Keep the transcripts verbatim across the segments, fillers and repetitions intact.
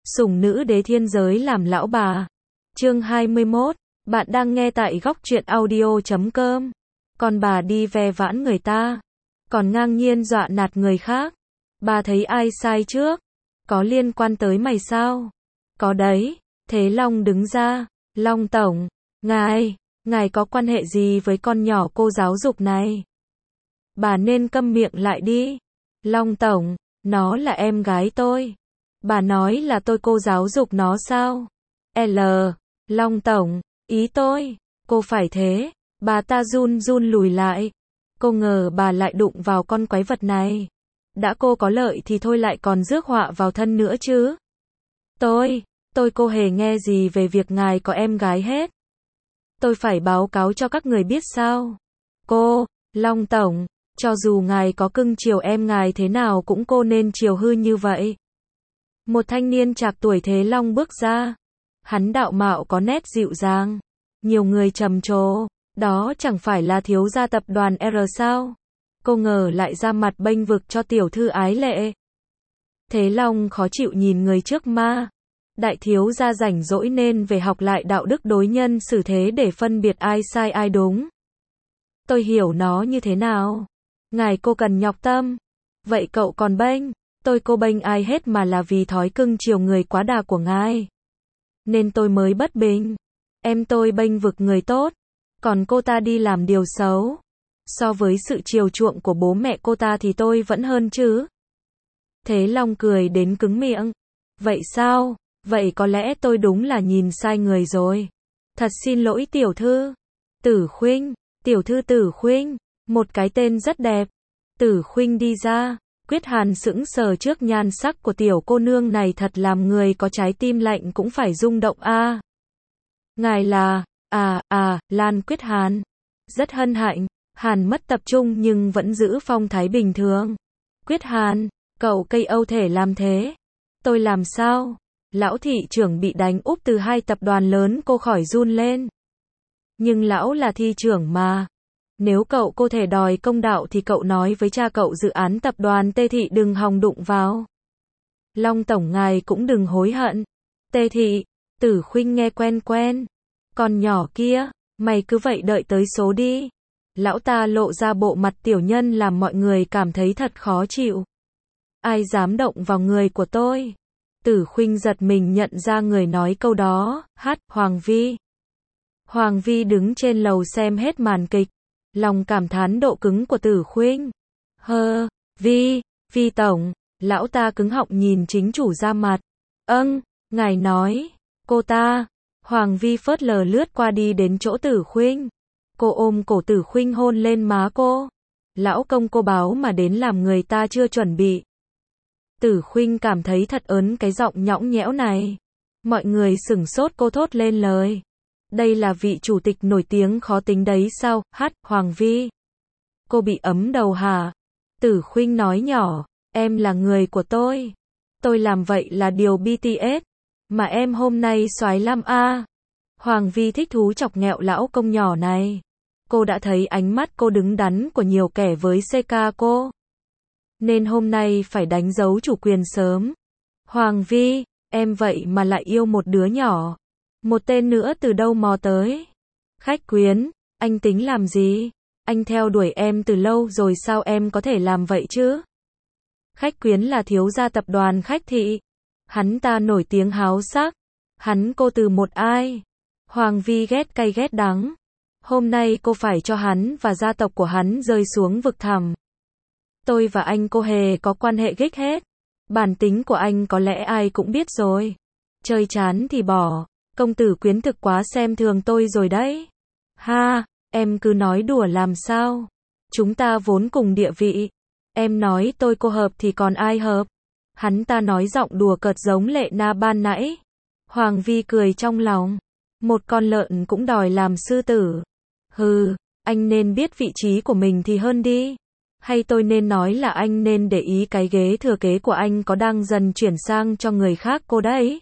Sủng nữ đế thiên giới làm lão bà. Chương hai mươi mốt, bạn đang nghe tại góc truyện audio chấm com. Còn bà đi ve vãn người ta, còn ngang nhiên dọa nạt người khác. Bà thấy ai sai trước? Có liên quan tới mày sao? Có đấy. Thế Long đứng ra. Long tổng, ngài, ngài có quan hệ gì với con nhỏ cô giáo dục này? Bà nên câm miệng lại đi. Long tổng, nó là em gái tôi. Bà nói là tôi cô giáo dục nó sao? L. Long tổng, ý tôi, cô phải thế. Bà ta run run lùi lại. Cô ngờ bà lại đụng vào con quái vật này. Đã cô có lợi thì thôi lại còn rước họa vào thân nữa chứ. Tôi, tôi cô hề nghe gì về việc ngài có em gái hết. Tôi phải báo cáo cho các người biết sao? Cô, Long tổng, cho dù ngài có cưng chiều em ngài thế nào cũng cô nên chiều hư như vậy. Một thanh niên trạc tuổi Thế Long bước ra. Hắn đạo mạo có nét dịu dàng. Nhiều người trầm trồ. Đó chẳng phải là thiếu gia tập đoàn R sao? Cô ngờ lại ra mặt bênh vực cho tiểu thư ái lệ. Thế Long khó chịu nhìn người trước ma. Đại thiếu gia rảnh rỗi nên về học lại đạo đức đối nhân xử thế để phân biệt ai sai ai đúng. Tôi hiểu nó như thế nào? Ngài cô cần nhọc tâm. Vậy cậu còn bênh? Tôi cô bênh ai hết mà là vì thói cưng chiều người quá đà của ngài. Nên tôi mới bất bình. Em tôi bênh vực người tốt. Còn cô ta đi làm điều xấu. So với sự chiều chuộng của bố mẹ cô ta thì tôi vẫn hơn chứ. Thế Long cười đến cứng miệng. Vậy sao? Vậy có lẽ tôi đúng là nhìn sai người rồi. Thật xin lỗi tiểu thư. Tử Khuynh, tiểu thư Tử Khuynh, một cái tên rất đẹp. Tử Khuynh đi ra. Quyết Hàn sững sờ trước nhan sắc của tiểu cô nương này thật làm người có trái tim lạnh cũng phải rung động a. À. Ngài là, à, à, Lan Quyết Hàn. Rất hân hạnh. Hàn mất tập trung nhưng vẫn giữ phong thái bình thường. Quyết Hàn, cậu cây âu thể làm thế. Tôi làm sao? Lão thị trưởng bị đánh úp từ hai tập đoàn lớn cô khỏi run lên. Nhưng lão là thị trưởng mà. Nếu cậu cô thể đòi công đạo thì cậu nói với cha cậu dự án tập đoàn Tê Thị đừng hòng đụng vào. Long tổng ngài cũng đừng hối hận. Tê Thị, Tử Khuynh nghe quen quen. Con nhỏ kia, mày cứ vậy đợi tới số đi. Lão ta lộ ra bộ mặt tiểu nhân làm mọi người cảm thấy thật khó chịu. Ai dám động vào người của tôi? Tử Khuynh giật mình nhận ra người nói câu đó, hát, Hoàng Vi. Hoàng Vi đứng trên lầu xem hết màn kịch. Lòng cảm thán độ cứng của Tử Khuynh. Hơ, Vi, Vi tổng, lão ta cứng họng nhìn chính chủ ra mặt. Âng, ngài nói, cô ta. Hoàng Vi phớt lờ lướt qua đi đến chỗ Tử Khuynh. Cô ôm cổ Tử Khuynh hôn lên má cô. Lão công cô báo mà đến làm người ta chưa chuẩn bị. Tử Khuynh cảm thấy thật ớn cái giọng nhõng nhẽo này. Mọi người sửng sốt cô thốt lên lời. Đây là vị chủ tịch nổi tiếng khó tính đấy sao, hát, Hoàng Vi. Cô bị ấm đầu hả? Tử Khuynh nói nhỏ, em là người của tôi. Tôi làm vậy là điều bê tê ét. Mà em hôm nay soái lắm a. Hoàng Vi thích thú chọc nghẹo lão công nhỏ này. Cô đã thấy ánh mắt cô đứng đắn của nhiều kẻ với xê ca cô. Nên hôm nay phải đánh dấu chủ quyền sớm. Hoàng Vi, em vậy mà lại yêu một đứa nhỏ. Một tên nữa từ đâu mò tới? Khách Quyến, anh tính làm gì? Anh theo đuổi em từ lâu rồi sao em có thể làm vậy chứ? Khách Quyến là thiếu gia tập đoàn Khách Thị. Hắn ta nổi tiếng háo sắc. Hắn cô từ một ai? Hoàng Vi ghét cay ghét đắng. Hôm nay cô phải cho hắn và gia tộc của hắn rơi xuống vực thẳm. Tôi và anh cô hề có quan hệ ghích hết. Bản tính của anh có lẽ ai cũng biết rồi. Chơi chán thì bỏ. Công tử Quyến thực quá xem thường tôi rồi đấy. Ha, em cứ nói đùa làm sao? Chúng ta vốn cùng địa vị. Em nói tôi cô hợp thì còn ai hợp? Hắn ta nói giọng đùa cợt giống Lệ Na ban nãy. Hoàng Vi cười trong lòng. Một con lợn cũng đòi làm sư tử. Hừ, anh nên biết vị trí của mình thì hơn đi. Hay tôi nên nói là anh nên để ý cái ghế thừa kế của anh có đang dần chuyển sang cho người khác cô đấy.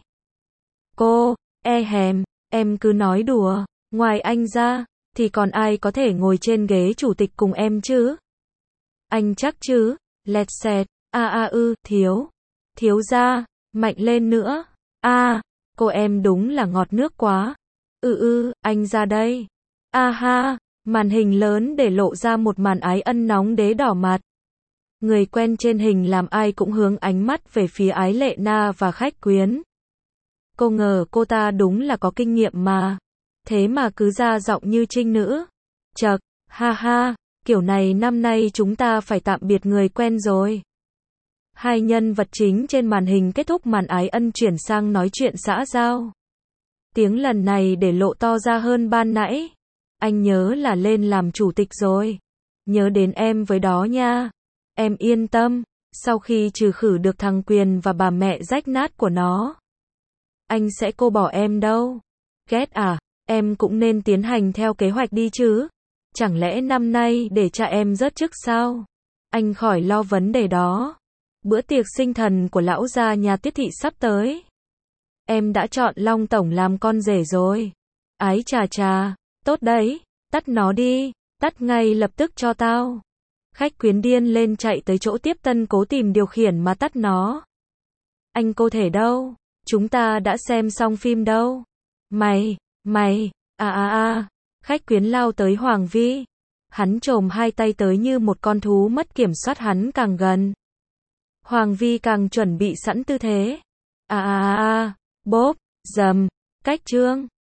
Cô, e hèm, em cứ nói đùa. Ngoài anh ra, thì còn ai có thể ngồi trên ghế chủ tịch cùng em chứ? Anh chắc chứ? Lẹt xẹt, a a ư, thiếu. Thiếu gia, mạnh lên nữa. A, cô em đúng là ngọt nước quá. Ừ ừ, anh ra đây. A ha, màn hình lớn để lộ ra một màn ái ân nóng đế đỏ mặt. Người quen trên hình làm ai cũng hướng ánh mắt về phía Ái Lệ Na và khách quyến. Cô ngờ cô ta đúng là có kinh nghiệm mà. Thế mà cứ ra giọng như trinh nữ. Chậc, ha ha, kiểu này năm nay chúng ta phải tạm biệt người quen rồi. Hai nhân vật chính trên màn hình kết thúc màn ái ân chuyển sang nói chuyện xã giao. Tiếng lần này để lộ to ra hơn ban nãy. Anh nhớ là lên làm chủ tịch rồi. Nhớ đến em với đó nha. Em yên tâm, sau khi trừ khử được thằng Quyền và bà mẹ rách nát của nó, anh sẽ cô bỏ em đâu. Ghét à, em cũng nên tiến hành theo kế hoạch đi chứ. Chẳng lẽ năm nay để cha em rớt chức sao? Anh khỏi lo vấn đề đó. Bữa tiệc sinh thần của lão gia nhà Tiết thị sắp tới. Em đã chọn Long Tổng làm con rể rồi. Ái chà chà, tốt đấy, tắt nó đi, tắt ngay lập tức cho tao. Khách quyến điên lên chạy tới chỗ tiếp tân cố tìm điều khiển mà tắt nó. Anh cô thể đâu? Chúng ta đã xem xong phim đâu. Mày, mày, à à à, khách quyến lao tới Hoàng Vi. Hắn chồm hai tay tới như một con thú mất kiểm soát, hắn càng gần. Hoàng Vi càng chuẩn bị sẵn tư thế. À à à, bốp, dầm, cách trương.